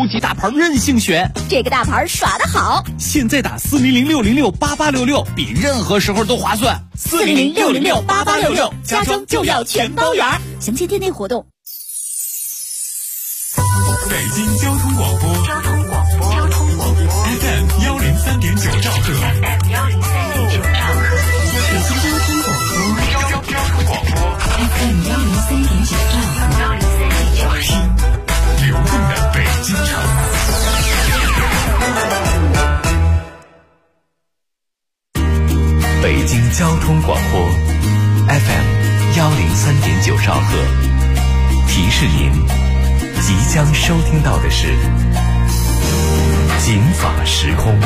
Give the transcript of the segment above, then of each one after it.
超级大牌任性选， 这个大牌耍得好。 现在打4006068866，比任何时候都划算。 4006068866，加装就要全包圆。详情店内活动。 北京交通广播FM 103.9兆赫，北京交通广播 FM 103.9兆赫，听流动的北京城。北京交通广播 FM 103.9兆赫，提示您即将收听到的是警法时空。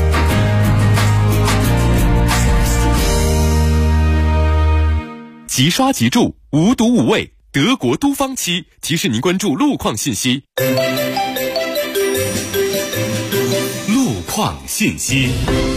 即刷即住，无毒无味，德国都方漆提示您关注路况信息。路况信息。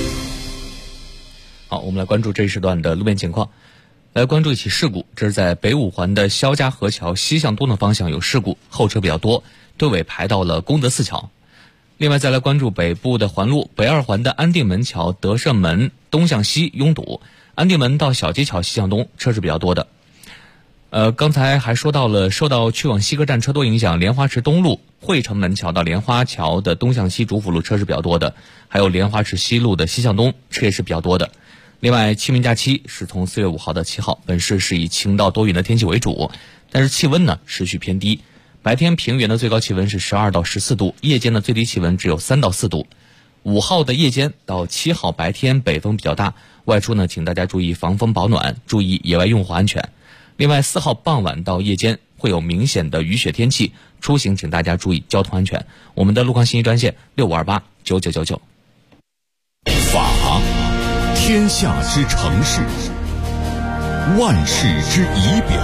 好，我们来关注这一时段的路面情况。来关注一起事故，这是在北五环的肖家河桥西向东的方向有事故，后车比较多，队尾排到了功德寺桥。另外再来关注北部的环路，北二环的安定门桥德胜门东向西拥堵，安定门到小街桥西向东车是比较多的。刚才还说到了受到去往西客站车多影响，莲花池东路汇城门桥到莲花桥的东向西主辅路车是比较多的，还有莲花池西路的西向东车也是比较多的。另外清明假期是从4月5号到7号，本市是以晴到多云的天气为主，但是气温呢持续偏低，白天平原的最高气温是12到14度，夜间的最低气温只有3到4度。5号的夜间到7号白天北风比较大，外出呢请大家注意防风保暖，注意野外用户安全。另外4号傍晚到夜间会有明显的雨雪天气，出行请大家注意交通安全。我们的路况信息专线65289999。 法，天下之城市，万世之仪表。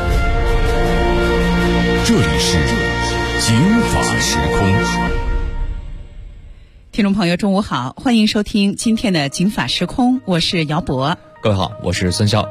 这里是警法时空。 听众朋友中午好，欢迎收听今天的警法时空，我是姚博。 各位好，我是孙潇。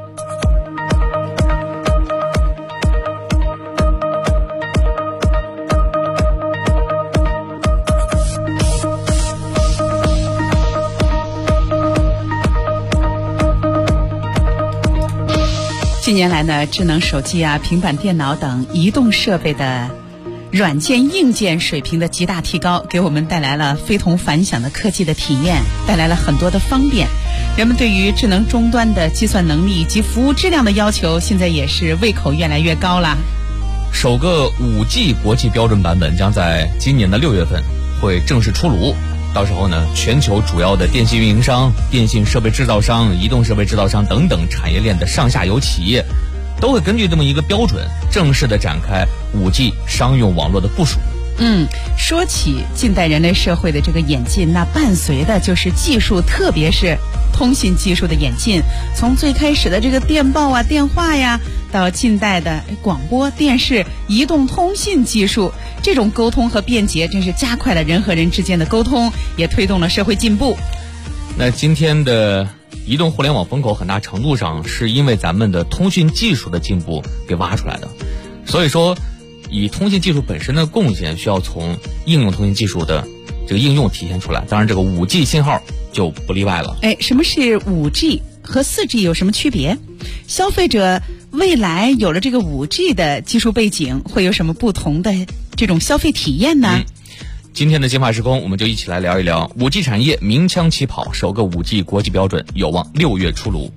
近年来呢，智能手机啊、平板电脑等移动设备的软件硬件水平的极大提高，给我们带来了非同凡响的科技的体验，带来了很多的方便。人们对于智能终端的计算能力及服务质量的要求，现在也是胃口越来越高了。 首个 5G 国际标准版本将在今年的6月份会正式出炉。到时候呢，全球主要的电信运营商、电信设备制造商、移动设备制造商等等产业链的上下游企业，都会根据这么一个标准，正式的展开 5G 商用网络的部署。 说起近代人类社会的这个演进，那伴随的就是技术，特别是通信技术的演进。从最开始的这个电报啊、电话呀，到近代的广播电视、移动通信技术，这种沟通和便捷真是加快了人和人之间的沟通，也推动了社会进步。 那今天的移动互联网风口很大程度上是因为咱们的通讯技术的进步给挖出来的，所以说以通信技术本身的贡献需要从应用通信技术的这个应用体现出来，当然这个 5G 信号就不例外了。 什么是 5G 和 4G 有什么区别？消费者未来有了这个 5G 的技术背景，会有什么不同的这种消费体验呢？ 今天的警法时空，我们就一起来聊一聊 5G 产业鸣枪起跑，首个 5G 国际标准有望6月出炉。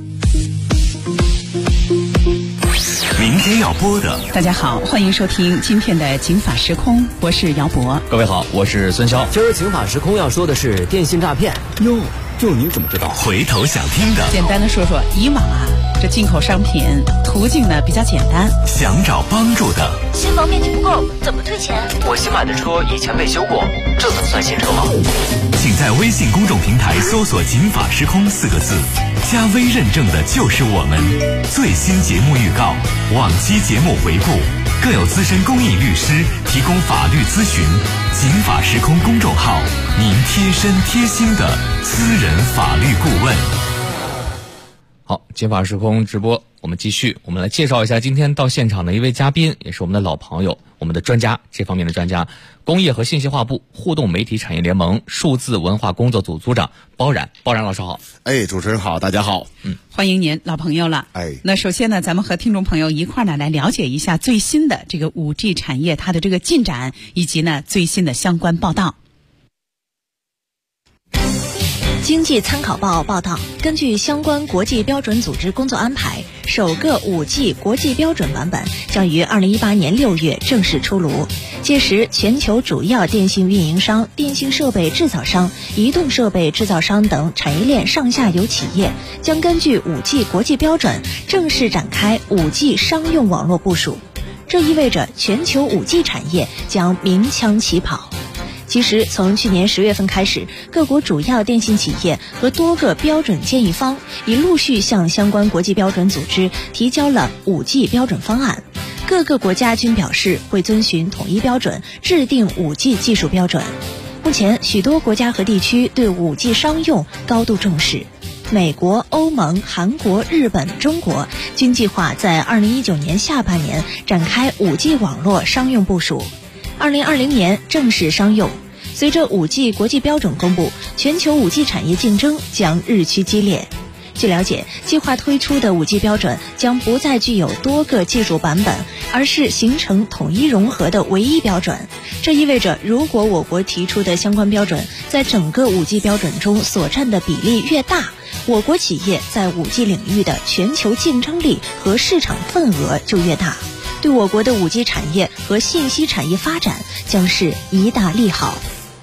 明天要播的， 大家好，欢迎收听今天的警法时空，我是姚博。 各位好，我是孙潇。 今儿警法时空要说的是电信诈骗。 哟，就您怎么知道？ 回头想听的， 简单的说说，以往啊，这进口商品途径呢比较简单， 想找帮助的， 新房面积不够，怎么退钱？ 我新买的车以前被修过，这怎么算新车吗？ 请在微信公众平台搜索警法时空4个字，加微认证的就是我们。最新节目预告，往期节目回顾，更有资深公益律师提供法律咨询。警法时空公众号，您贴身贴心的私人法律顾问。 好，金法时空直播，我们继续，我们来介绍一下今天到现场的一位嘉宾，也是我们的老朋友，我们的专家，这方面的专家，工业和信息化部互动媒体产业联盟数字文化工作组组长包冉老师好。 主持人好，大家好。 欢迎您，老朋友了。那首先呢，咱们和听众朋友一块儿呢来了解一下最新的这个 5G 产业它的这个进展，以及呢最新的相关报道。 经济参考报报道，根据相关国际标准组织工作安排，首个 5G 国际标准版本将于2018年6月正式出炉。届时，全球主要电信运营商、电信设备制造商、移动设备制造商等产业链上下游企业将根据 5G 国际标准正式展开 5G 商用网络部署。这意味着全球 5G 产业将鸣枪起跑。其实，从去年10月份开始，各国主要电信企业和多个标准建议方已陆续向相关国际标准组织提交了 5G 标准方案。各个国家均表示会遵循统一标准，制定 5G 技术标准。目前，许多国家和地区对 5G 商用高度重视。美国、欧盟、韩国、日本、中国均计划在2019年下半年展开 5G 网络商用部署，2020年正式商用。随着 5G 国际标准公布，全球 5G 产业竞争将日趋激烈。据了解，计划推出的 5G 标准将不再具有多个技术版本，而是形成统一融合的唯一标准。这意味着，如果我国提出的相关标准在整个 5G 标准中所占的比例越大，我国企业在 5G 领域的全球竞争力和市场份额就越大，对我国的 5G 产业和信息产业发展将是一大利好。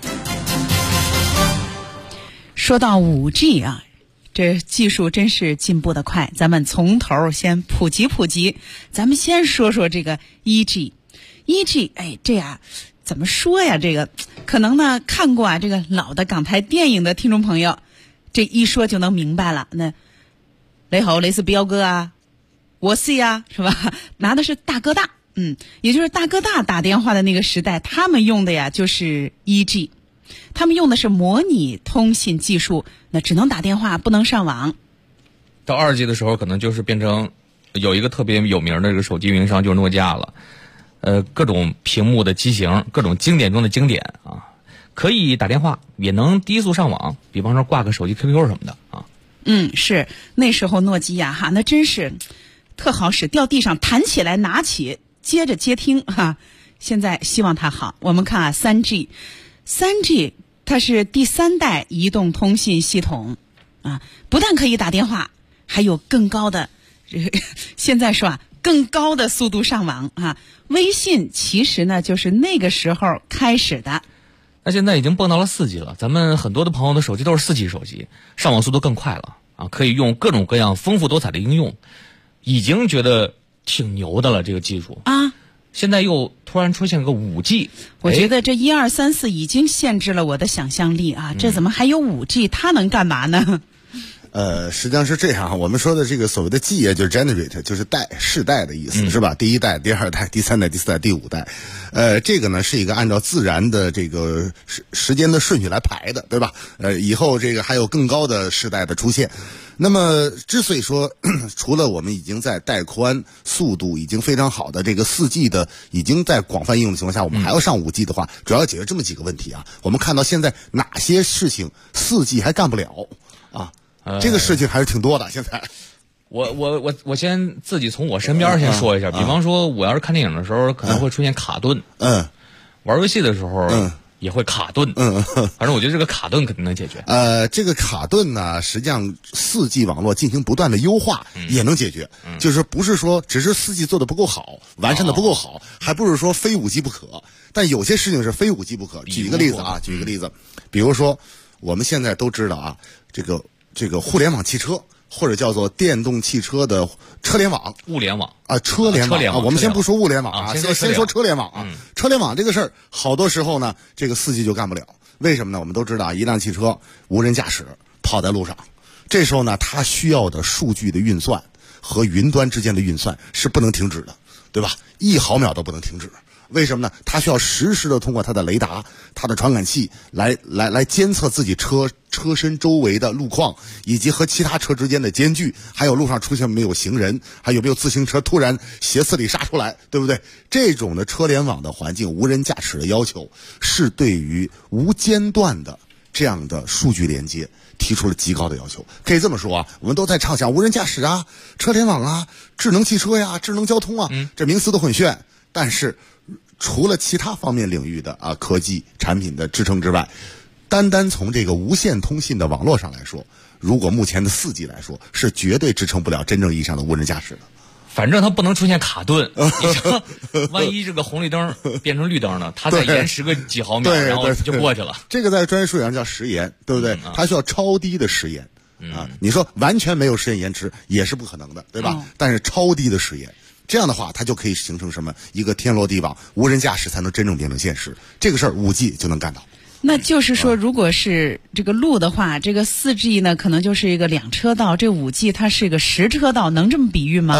说到 5G 啊，这技术真是进步的快，咱们从头先普及。咱们先说说这个 1G，这呀怎么说呀？这个可能呢看过这个老的港台电影的听众朋友，这一说就能明白了。那雷猴雷是彪哥啊，我是呀，是吧？拿的是大哥大，也就是大哥大打电话的那个时代，他们用的呀就是 1G。他们用的是模拟通信技术，那只能打电话，不能上网。 到2G 的时候，可能就是变成有一个特别有名的这个手机运营商，就是诺基亚了。各种屏幕的机型，各种经典中的经典啊，可以打电话，也能低速上网，比方说挂个手机 QQ 什么的啊。 是那时候诺基亚哈，那真是特好使，掉地上弹起来拿起，接着接听哈。现在希望它好。我们看啊，3G 它是第3代移动通信系统啊，不但可以打电话，还有更高的现在说更高的速度上网啊。微信其实呢就是那个时候开始的。 那现在已经蹦到了4G 了，咱们很多的朋友的手机都是4G 手机，上网速度更快了啊，可以用各种各样丰富多彩的应用，已经觉得挺牛的了这个技术啊。现在又突然出现个 5G， 我觉得这1、2、3、4已经限制了我的想象力啊！这怎么还有 5G？ 它能干嘛呢？ 实际上是这样，我们说的这个所谓的 G 就是 generate， 就是世代的意思，是吧？第1代、第2代、第3代、第4代、第5代，这个呢是一个按照自然的这个时间的顺序来排的，对吧？以后这个还有更高的世代的出现。那么，之所以说，除了我们已经在带宽速度已经非常好的这个4G 的已经在广泛应用的情况下，我们还要上5G 的话，主要解决这么几个问题啊。我们看到现在哪些事情4G 还干不了啊？这个事情还是挺多的。现在， 我先自己从我身边先说一下，比方说，我要是看电影的时候可能会出现卡顿，玩游戏的时候，也会卡顿，反正我觉得这个卡顿肯定能解决。 这个卡顿呢，实际上4G 网络进行不断的优化也能解决，就是不是说只是4G 做的不够好，完善的不够好，还不是说非5G 不可。但有些事情是非5G 不可。举一个例子，比如说我们现在都知道啊，这个互联网汽车，或者叫做电动汽车的车联网、 物联网啊，车联网。我们先不说物联网啊，先说车联网啊。车联网这个事儿，好多时候呢，这个4G 就干不了。为什么呢？我们都知道，一辆汽车无人驾驶跑在路上，这时候呢，它需要的数据的运算和云端之间的运算是不能停止的，对吧？1毫秒都不能停止为什么呢？它需要实时的通过它的雷达、它的传感器来监测自己车身周围的路况，以及和其他车之间的间距，还有路上出现没有行人，还有没有自行车突然斜刺里杀出来，对不对？这种的车联网的环境，无人驾驶的要求是对于无间断的这样的数据连接提出了极高的要求。可以这么说啊，我们都在畅想无人驾驶啊、车联网啊、智能汽车呀、智能交通啊，这名词都很炫，但是除了其他方面领域的科技产品的支撑之外，单从这个无线通信的网络上来说，如果目前的4G 来说，是绝对支撑不了真正意义上的无人驾驶的。 反正它不能出现卡顿，你说万一这个红绿灯变成绿灯呢，它再延迟个几毫秒，然后就过去了。 这个在专业术语上叫时延，对不对？它需要超低的时延你说完全没有时间延迟也是不可能的，对吧？但是超低的时延，这样的话它就可以形成什么一个天罗地网，无人驾驶才能真正变成现实。这个事儿5G 就能干到。 那就是说，如果是这个路的话，这个4G 呢，可能就是一个2车道，这5G 它是一个10车道，能这么比喻吗？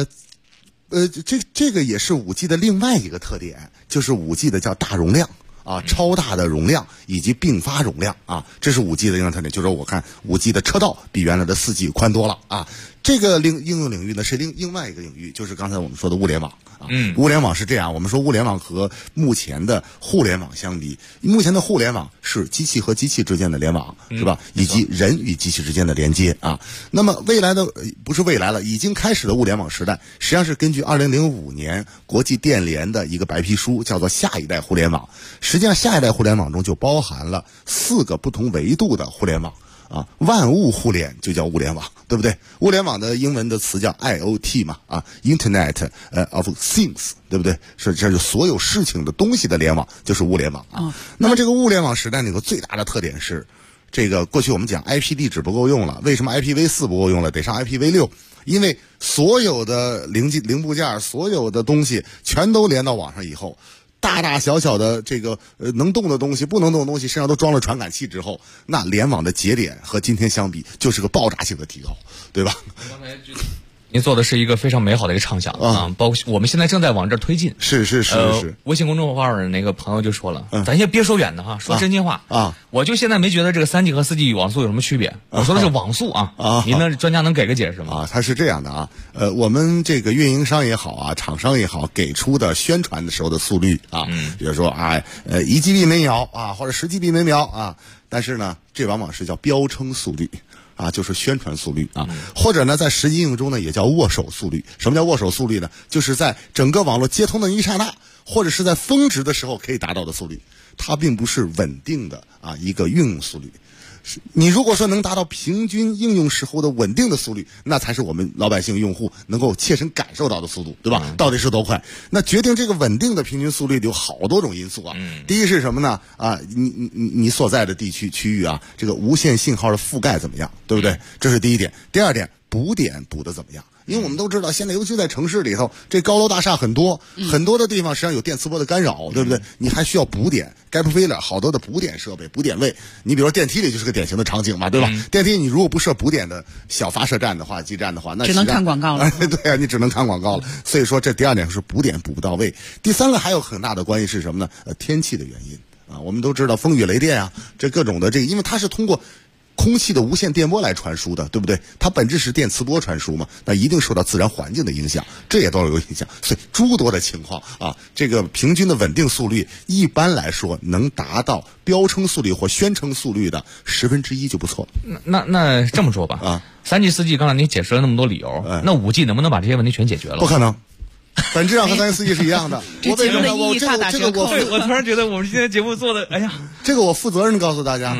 这个也是5G 的另外一个特点，就是5G 的叫大容量超大的容量以及并发容量这是5G 的另外特点。就是我看5G 的车道比原来的4G 宽多了这个应用领域呢是另外一个领域，就是刚才我们说的物联网物联网是这样，我们说物联网和目前的互联网相比，目前的互联网是机器和机器之间的联网，是吧？以及人与机器之间的连接那么未来的不是未来了，已经开始的物联网时代，实际上是根据2005年国际电联的一个白皮书，叫做下一代互联网。实际上下一代互联网中就包含了4个不同维度的互联网万物互联就叫物联网，对不对？物联网的英文的词叫 IoT 嘛Internet of Things， 对不对？这就所有事情的东西的联网就是物联网那么这个物联网时代那个最大的特点是，这个过去我们讲 IP 地址不够用了，为什么 IPv4 不够用了？得上 IPv6，因为所有的零部件，所有的东西全都连到网上以后，大大小小的这个能动的东西、不能动的东西身上都装了传感器之后，那联网的节点和今天相比就是个爆炸性的提高，对吧？ 您做的是一个非常美好的一个畅想包括我们现在正在往这儿推进。 是微信公众号的那个朋友就说了，咱先别说远的说真心话我就现在没觉得这个3G 和4G 网速有什么区别，我说的是网速您那专家能给个解释吗？ 它是这样的我们这个运营商也好厂商也好，给出的宣传的时候的速率比如说1GB 每秒或者10GB 每秒但是呢，这往往是叫标称速率就是宣传速率或者呢，在实际应用中呢，也叫握手速率。什么叫握手速率呢？就是在整个网络接通的一刹那，或者是在峰值的时候可以达到的速率，它并不是稳定的一个运用速率。你如果说能达到平均应用时候的稳定的速率，那才是我们老百姓用户能够切身感受到的速度，对吧？到底是多快？那决定这个稳定的平均速率有好多种因素第一是什么呢？你所在的地区区域这个无线信号的覆盖怎么样，对不对？这是第一点。第二点，补点补的怎么样？因为我们都知道，现在尤其在城市里头，这高楼大厦很多的地方实际上有电磁波的干扰，对不对？你还需要补点 gap filler， 好多的补点设备、补点位。你比如说电梯里就是个典型的场景嘛，对吧？电梯你如果不设补点的小发射站的话、基站的话，那只能看广告了。 对你只能看广告了。所以说，这第二点是补点补不到位。第三个还有很大的关系是什么呢？天气的原因我们都知道风雨雷电这各种的因为它是通过空气的无线电波来传输的，对不对？它本质是电磁波传输嘛，那一定受到自然环境的影响，这也都有影响。所以诸多的情况这个平均的稳定速率一般来说能达到标称速率或宣称速率的1/10就不错。 那这么说吧3G 4G 刚才你解释了那么多理由那5G 能不能把这些问题全解决了？ 不可能。本质上和3G 4G 是一样的。 这节目的意义大打折扣。 我突然觉得我们今天节目做的， 这个我负责任的告诉大家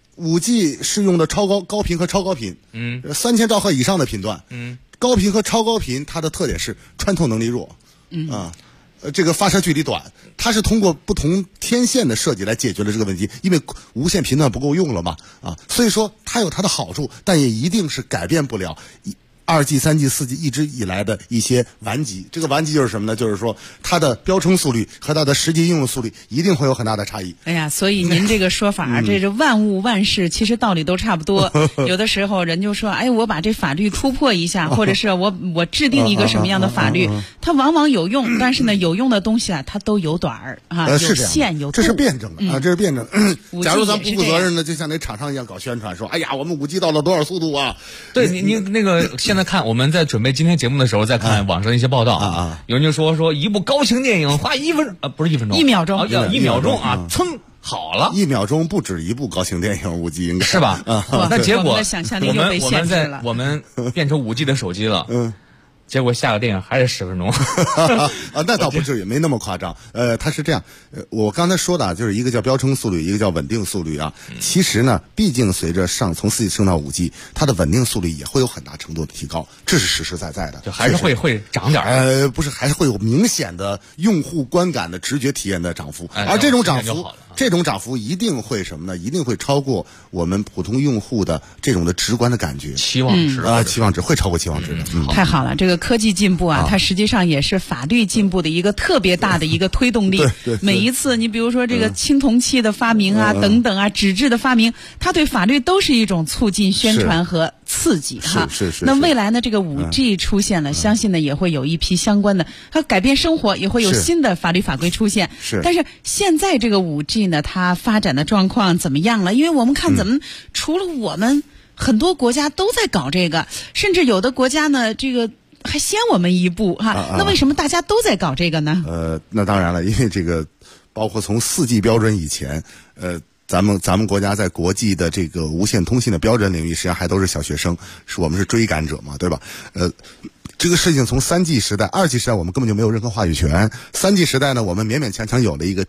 ，5G 是用的高频和超高频，3000兆赫以上的频段高频和超高频它的特点是穿透能力弱这个发射距离短，它是通过不同天线的设计来解决了这个问题，因为无线频段不够用了嘛所以说它有它的好处，但也一定是改变不了 2 G、3 G、4 G一直以来的一些顽疾。这个顽疾就是什么呢？就是说它的标称速率和它的实际应用速率一定会有很大的差异。 哎呀，所以您这个说法，这万物万事其实道理都差不多。有的时候人就说，哎，我把这法律突破一下，或者是我制定一个什么样的法律，它往往有用，但是呢，有用的东西啊，它都有短儿啊，有限有度。 这是辩证的啊，这是辩证。假如咱不负责任的，就像那厂商一样搞宣传，说，哎呀，我们5G 到了多少速度啊？ 对你那个现在看我们在准备今天节目的时候，在看网上一些报道啊，有人就说一部高清电影花不是1分钟，1 秒钟 ，1秒钟啊，噌好了 ，1秒钟不止一部高清电影5G 应该是吧？那结果我们变成5G 的手机了，结果下个电影还是10分钟啊，那倒不至于，没那么夸张。它是这样，我刚才说的啊，就是一个叫标称速率，一个叫稳定速率啊。其实呢，毕竟随着从4G 升到5G，它的稳定速率也会有很大程度的提高，这是实实在在的， 就还是会涨点。 不是，还是会有明显的用户观感的直觉体验的涨幅，而这种涨幅一定会什么呢？一定会超过我们普通用户的这种的直观的感觉， 期望值期望值会超过期望值的。 太好了，这个科技进步啊，它实际上也是法律进步的一个特别大的一个推动力。 对， 每一次你比如说这个青铜器的发明啊，等等啊，纸质的发明，它对法律都是一种促进、宣传和刺激哈。 是。 那未来呢，这个5G 出现了，相信呢也会有一批相关的，它改变生活，也会有新的法律法规出现。但是现在这个5G 呢，它发展的状况怎么样了？因为我们看怎么除了我们，很多国家都在搞这个，甚至有的国家呢，这个还先我们一步哈。那为什么大家都在搞这个呢？ 那当然了，因为这个包括从4G 标准以前，咱们国家在国际的这个无线通信的标准领域，实际上还都是小学生，我们是追赶者嘛，对吧？这个事情从3G 时代、2G 时代我们根本就没有任何话语权。3G 时代呢，我们勉勉强强有了一个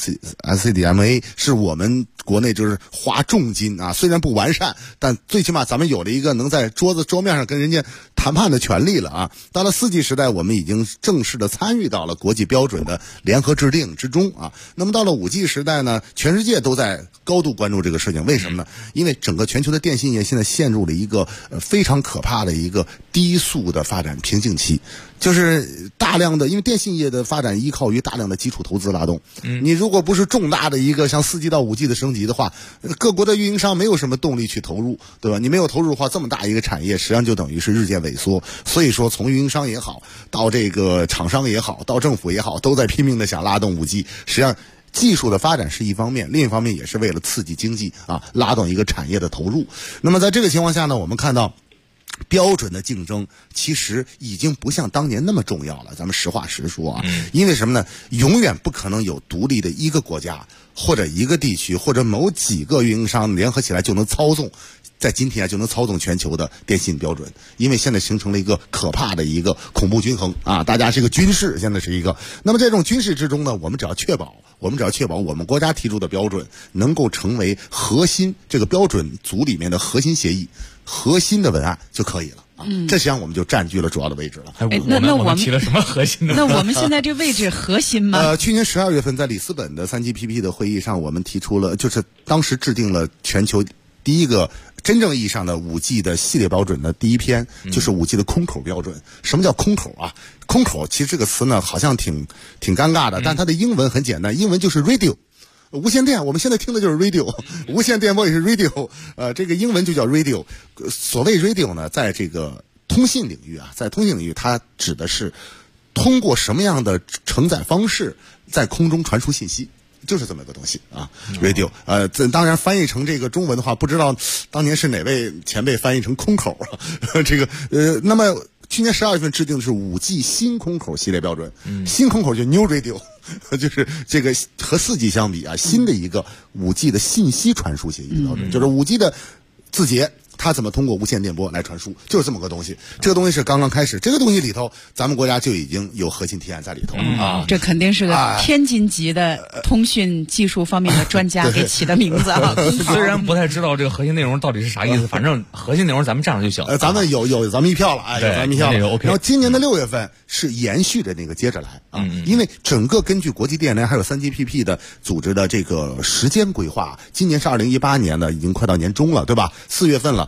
TD-SCDMA， 是我们国内就是花重金啊，虽然不完善，但最起码咱们有了一个能在桌面上跟人家谈判的权利了啊。到了4G 时代，我们已经正式的参与到了国际标准的联合制定之中啊。那么到了5G 时代呢，全世界都在高度关注这个事情，为什么呢？因为整个全球的电信业现在陷入了一个非常可怕的一个低速的发展瓶颈期，就是大量的，因为电信业的发展依靠于大量的基础投资拉动。你如果不是重大的一个像4G 到5G 的升级的话，各国的运营商没有什么动力去投入，对吧？你没有投入的话，这么大一个产业实际上就等于是日渐萎缩。所以说从运营商也好，到这个厂商也好，到政府也好，都在拼命的想拉动5G。实际上技术的发展是一方面，另一方面也是为了刺激经济啊，拉动一个产业的投入。那么在这个情况下呢，我们看到标准的竞争其实已经不像当年那么重要了，咱们实话实说啊。因为什么呢？永远不可能有独立的一个国家或者一个地区或者某几个运营商联合起来就能操纵，在今天就能操纵全球的电信标准。因为现在形成了一个可怕的一个恐怖均衡啊，大家是一个军事，现在是一个。那么在这种军事之中呢，我们只要确保我们国家提出的标准能够成为核心这个标准组里面的核心协议、核心的文案就可以了啊。这实际上我们就占据了主要的位置了。 那我们提了什么核心的？ 那我们现在这位置核心吗？ 去年12月份在里斯本的3GPP 的会议上，我们提出了，就是当时制定了全球第一个真正意义上的5G 的系列标准的第一篇，就是5G 的空口标准。什么叫空口啊？空口其实这个词呢好像挺尴尬的，但它的英文很简单，英文就是 radio。无线电，我们现在听的就是 radio， 无线电波也是 radio， 这个英文就叫 radio。所谓 radio 呢，在这个通信领域啊，它指的是通过什么样的承载方式在空中传输信息。就是这么个东西啊 ，radio。当然翻译成这个中文的话，不知道当年是哪位前辈翻译成空口啊？这个那么去年12月份制定的是5G 新空口系列标准，新空口就 new radio， 就是这个和4G 相比啊，新的一个5G 的信息传输协议标准，就是 5G 的字节。它怎么通过无线电波来传输，就是这么个东西。这个东西是刚刚开始，这个东西里头咱们国家就已经有核心提案在里头啊。 这肯定是个天津级的通讯技术方面的专家给起的名字啊。 虽然不太知道这个核心内容到底是啥意思，反正核心内容咱们占了就行。 咱们有咱们一票了，有咱们一票了。 OK。 然后今年的6月份是延续着那个接着来啊，因为整个根据国际电联还有3GPP 的组织的这个时间规划，今年是2018年了，已经快到年中了，对吧？4月份了。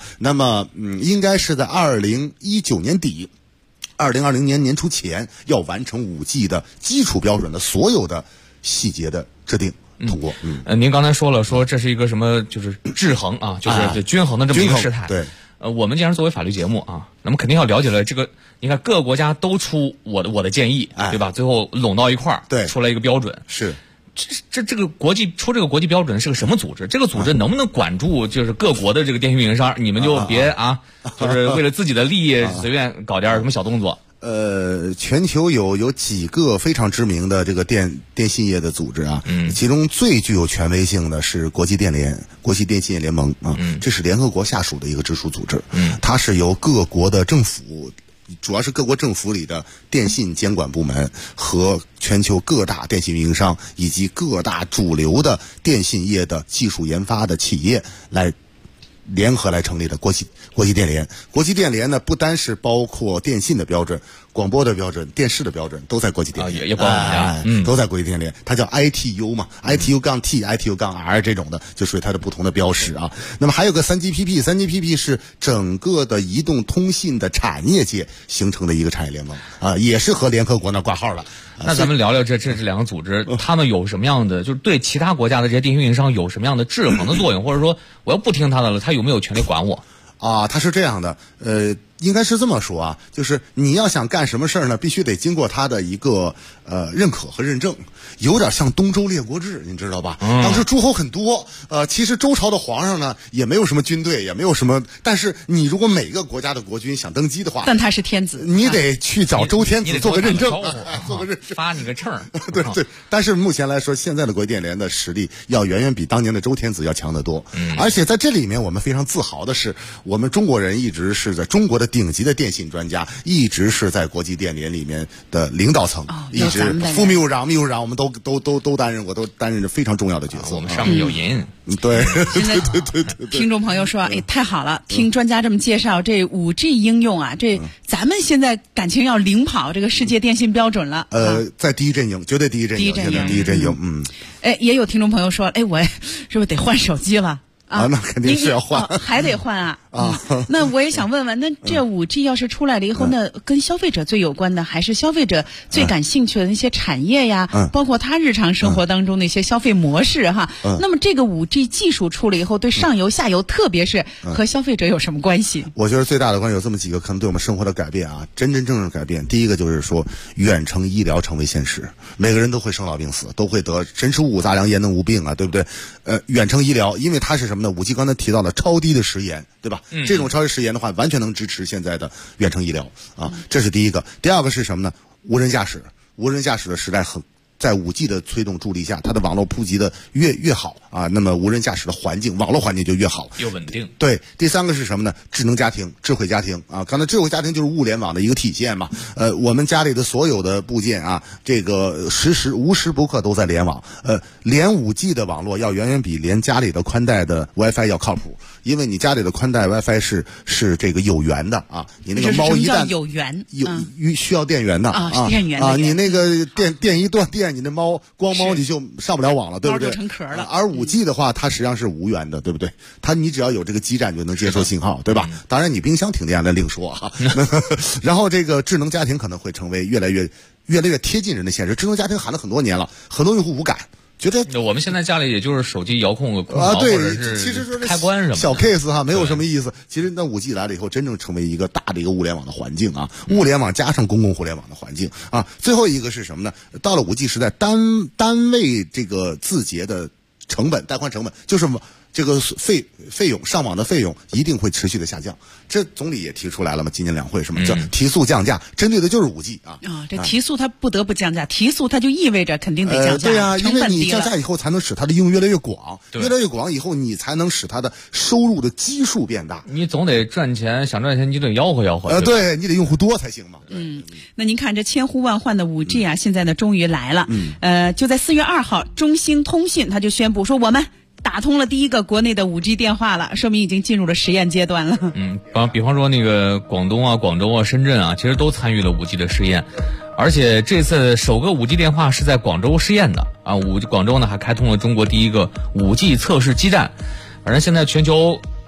那么应该是在2019年底2020年年初前要完成5G 的基础标准的所有的细节的制定通过。 您刚才说了，说这是一个什么，就是制衡啊，就是均衡的这么一个事态。 对。 我们既然是作为法律节目啊，那么肯定要了解了这个。你看各个国家都出我的建议，对吧？最后拢到一块儿， 对， 出来一个标准。 是， 这个国际出这个国际标准是个什么组织？这个组织能不能管住就是各国的这个电信运营商？你们就别就是为了自己的利益随便搞点什么小动作。 全球有几个非常知名的这个电信业的组织啊，其中最具有权威性的是国际电联、国际电信业联盟啊，这是联合国下属的一个直属组织，它是由各国的政府，主要是各国政府里的电信监管部门和全球各大电信运营商以及各大主流的电信业的技术研发的企业来联合来成立的国际电联。国际电联呢，不单是包括电信的标准、广播的标准、电视的标准，都在国际电联， 也包括都在国际电联。它叫 ITU 嘛，ITU-T、ITU-R 这种的，就属于它的不同的标识啊。那么还有个 3GPP 是整个的移动通信的产业界形成的一个产业联盟啊，也是和联合国那挂号了。 那咱们聊聊这两个组织，他们有什么样的，就是对其他国家的这些电信运营商有什么样的制衡的作用，或者说我要不听他的了，他有没有权利管我？ 他是这样的，应该是这么说啊，就是你要想干什么事儿呢，必须得经过他的一个认可和认证，有点像东周列国制，你知道吧？当时诸侯很多，其实周朝的皇上呢也没有什么军队，也没有什么，但是你如果每个国家的国君想登基的话， 但他是天子， 你得去找周天子做个认证，做个认证， 发你个证。 对。但是目前来说，现在的国际电联的实力要远远比当年的周天子要强得多。而且在这里面，我们非常自豪的是，我们中国人一直是在中国的顶级的电信专家，一直是在国际电联里面的领导层，一直副秘书长、秘书长，我们都担任过，都担任着非常重要的角色。 我们上面有人。 对。 听众朋友说，太好了，听专家这么介绍，这5G 应用啊，这咱们现在感情要领跑这个世界电信标准了。 在第一阵营，绝对第一阵营。 也有听众朋友说，我是不是得换手机了？ 那肯定是要换， 还得换啊！那我也想问问，那这5G 要是出来了以后，那跟消费者最有关的，还是消费者最感兴趣的那些产业呀，包括他日常生活当中的一些消费模式哈。那么这个5G 技术出了以后，对上游、下游，特别是和消费者有什么关系？ 我觉得最大的关系有这么几个可能对我们生活的改变啊，真正改变。第一个就是说，远程医疗成为现实，每个人都会生老病死，都会得人吃五谷杂粮，焉能无病啊，对不对？远程医疗，因为它是什么呢？5G 刚才提到了超低的时延，对吧？这种超低时延的话，完全能支持现在的远程医疗啊，这是第一个。第二个是什么呢？无人驾驶的时代在5G 的推动助力下，它的网络普及的越好啊，那么无人驾驶的网络环境就越好， 又稳定。 对，第三个是什么呢？智能家庭、智慧家庭啊，刚才智慧家庭就是物联网的一个体现嘛。我们家里的所有的部件啊，这个无时不刻都在联网。连5G 的网络要远远比连家里的宽带的 WiFi 要靠谱，因为你家里的宽带 WiFi 是这个有源的啊，你那个猫一旦有源需要电源的啊，电源啊，你那个电一断电，你那光猫你就上不了网了，对不对？ 猫就成壳了。 而5G 的话，它实际上是无源的，对不对？你只要有这个基站就能接收信号，对吧？当然你冰箱停电那另说哈。然后这个智能家庭可能会成为越来越贴近人的现实。智能家庭喊了很多年了，很多用户无感。觉得我们现在家里也就是手机遥控个空调， 对， 或者是其实说开关什么小 case 哈，没有什么意思。其实那5G 来了以后，真正成为一个大的一个物联网的环境啊，物联网加上公共互联网的环境啊。最后一个是什么呢？到了5G 时代，单位这个字节的成本，带宽成本就是这个费用上网的费用一定会持续的下降。这总理也提出来了嘛，今年两会什么叫提速降价，针对的就是5G 啊。 这提速它不得不降价，提速它就意味着肯定得降价。 对啊，因为你降价以后才能使它的应用越来越广，越来越广以后你才能使它的收入的基数变大。 你总得赚钱，想赚钱你得吆喝。 对，你得用户多才行嘛。 那您看这千呼万唤的5G 啊，现在呢终于来了。就在4月2号，中兴通讯它就宣布说，我们打通了第一个国内的5G 电话了，说明已经进入了实验阶段了。 比方说那个广东啊、广州啊、深圳啊，其实都参与了5G 的试验，而且这次首个5G 电话是在广州试验的啊。广州呢还开通了中国第一个5G测试基站。反正现在全球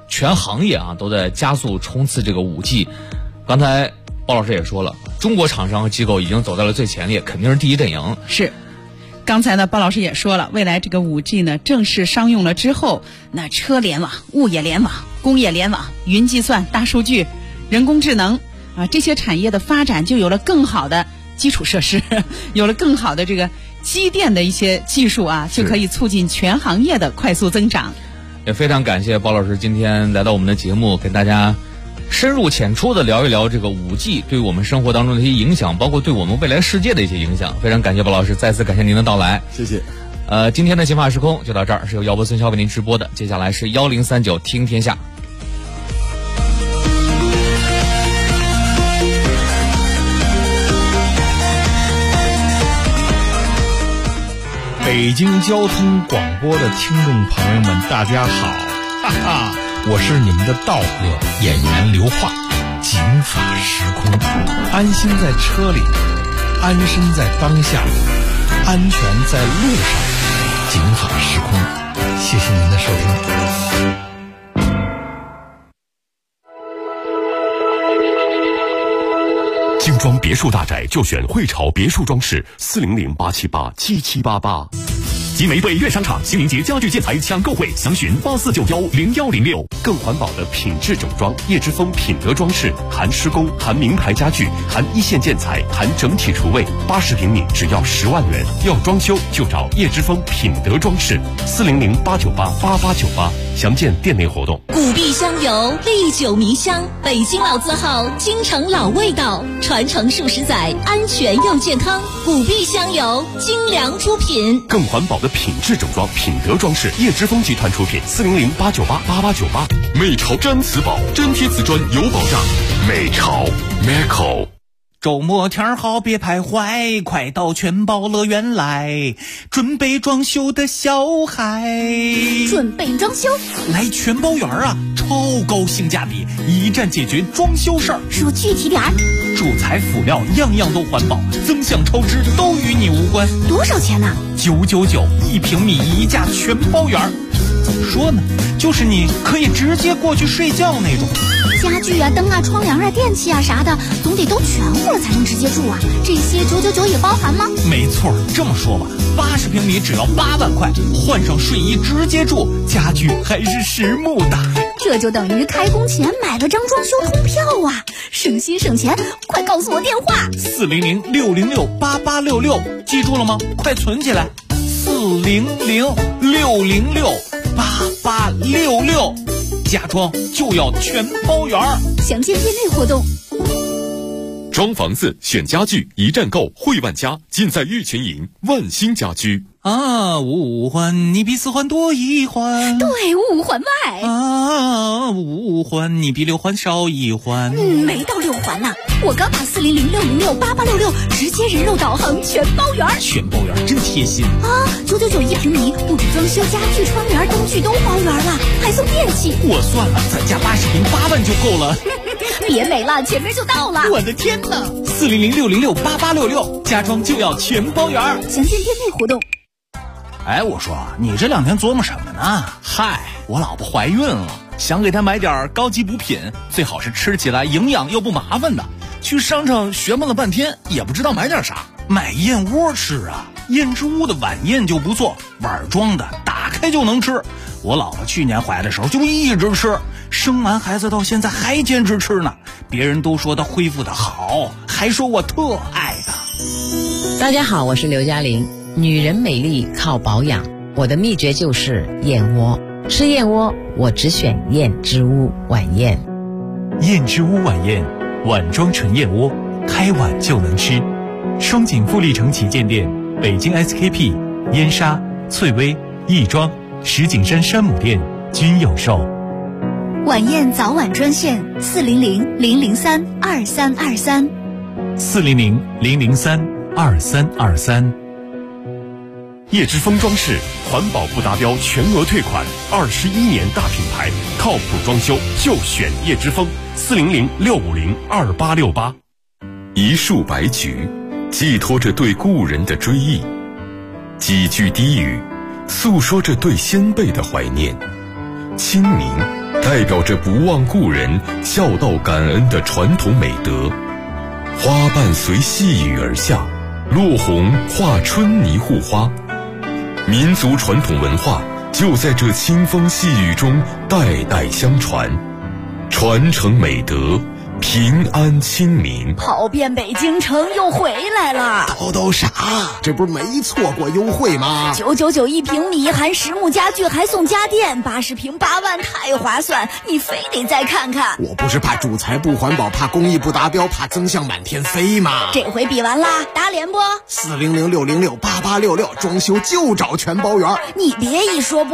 全行业啊都在加速冲刺这个5G。刚才包老师也说了，中国厂商和机构已经走在了最前列，肯定是第一阵营。 是。刚才呢，包老师也说了，未来这个5G 呢正式商用了之后，那车联网、物业联网、工业联网、云计算、大数据、人工智能啊，这些产业的发展就有了更好的基础设施，有了更好的这个机电的一些技术啊，就可以促进全行业的快速增长。 也非常感谢包老师今天来到我们的节目，跟大家深入浅出的聊一聊这个5G 对我们生活当中的一些影响，包括对我们未来世界的一些影响。非常感谢包老师，再次感谢您的到来。 谢谢。 今天的金法时空就到这儿，是由姚博孙骁为您直播的。接下来是1039听天下。 北京交通广播的听众朋友们，大家好，哈哈，我是你们的道哥演员刘化。警法时空，安心在车里，安身在当下，安全在路上。警法时空，谢谢您的收听。 精装别墅大宅就选汇潮别墅装饰，400-878-7788。集玫瑰悦商场清明节家具建材抢购会，详询84910106。更环保的品质整装，叶之峰品德装饰，含施工，含名牌家具，含一线建材，含整体厨卫，80平米只要10万元。要装修就找叶之峰品德装饰，400-898-8898。详见店内活动。 古碧香油，历久弥香，北京老字号，京城老味道，传承数十载，安全又健康。古碧香油，精良出品。 更环保的品质整装，品德装饰，叶之峰集团出品，400-898-8898。美潮毡瓷宝，真贴瓷砖有保障。美潮 Meco。 周末天好别徘徊，快到全宝乐园来，准备装修的小孩。 准备装修？ 来全宝园啊，超高性价比，一站解决装修事儿。 说具体点儿。 主材辅料样样都环保，增项超支都与你无关。 多少钱呢 ？999，1平米1价全包园。怎么说呢？就是你可以直接过去睡觉那种。 家具啊、灯啊、窗帘啊、电器啊啥的，总得都全乎了才能直接住啊。这些999也包含吗？ 没错，这么说吧，80平米只要8万块，换上睡衣直接住，家具还是实木的。 这就等于开工前买了张装修通票啊，省心省钱。快告诉我电话 ，400-606-8866，记住了吗？快存起来，400-606-8866，家装就要全包圆。 详见店内活动。 装房子选家具，一站购汇万家，尽在玉泉营万兴家居。 啊，五环你比4环多1环， 对，5环外。 啊，5环你比6环少1环。 没到6环呢，我刚打400-606-8866，直接人肉导航全包圆。 全包圆真贴心啊！999，1平米，不止装修，家具、窗帘、灯具都包圆了，还送电器。 我算了，咱家80平8万就够了。 别美了，前面就到了。 我的天哪！400-606-8866，家装就要全包圆。 详见店内活动。 哎，我说你这2天琢磨什么呢？嗨，我老婆怀孕了，想给她买点高级补品，最好是吃起来营养又不麻烦的。去商场学摸了半天，也不知道买点啥。买燕窝吃啊，燕之屋的晚宴就不错，碗装的，打开就能吃。我老婆去年怀的时候就一直吃，生完孩子到现在还坚持吃呢。别人都说她恢复的好，还说我特爱她。 大家好，我是刘嘉玲。女人美丽靠保养，我的秘诀就是燕窝。吃燕窝，我只选燕之屋晚宴。 燕之屋晚宴，碗装纯燕窝，开碗就能吃。双井富力城旗舰店、北京 SKP、燕莎、翠微、亦庄、石景山山姆店均有售。 晚宴早晚专线400-003-2323。 400-003-2323。 叶之峰装饰，环保不达标全额退款，21年大品牌，靠谱装修就选叶之峰。400-650-2868。一束白菊，寄托着对故人的追忆；几句低语，诉说着对先辈的怀念。清明代表着不忘故人、孝道感恩的传统美德。花瓣随细雨而下，落红化春泥护花。民族传统文化就在这清风细雨中代代相传，传承美德，平安亲民。 跑遍北京城又回来了。 都啥？这不是没错过优惠吗 ？999一平米，含实木家具还送家电，80平8万，太划算！你非得再看看。 我不是怕主材不环保，怕工艺不达标，怕增项满天飞吗？ 这回比完啦，打脸不？ 400-606-8866，装修就找全包圆。 你别一说不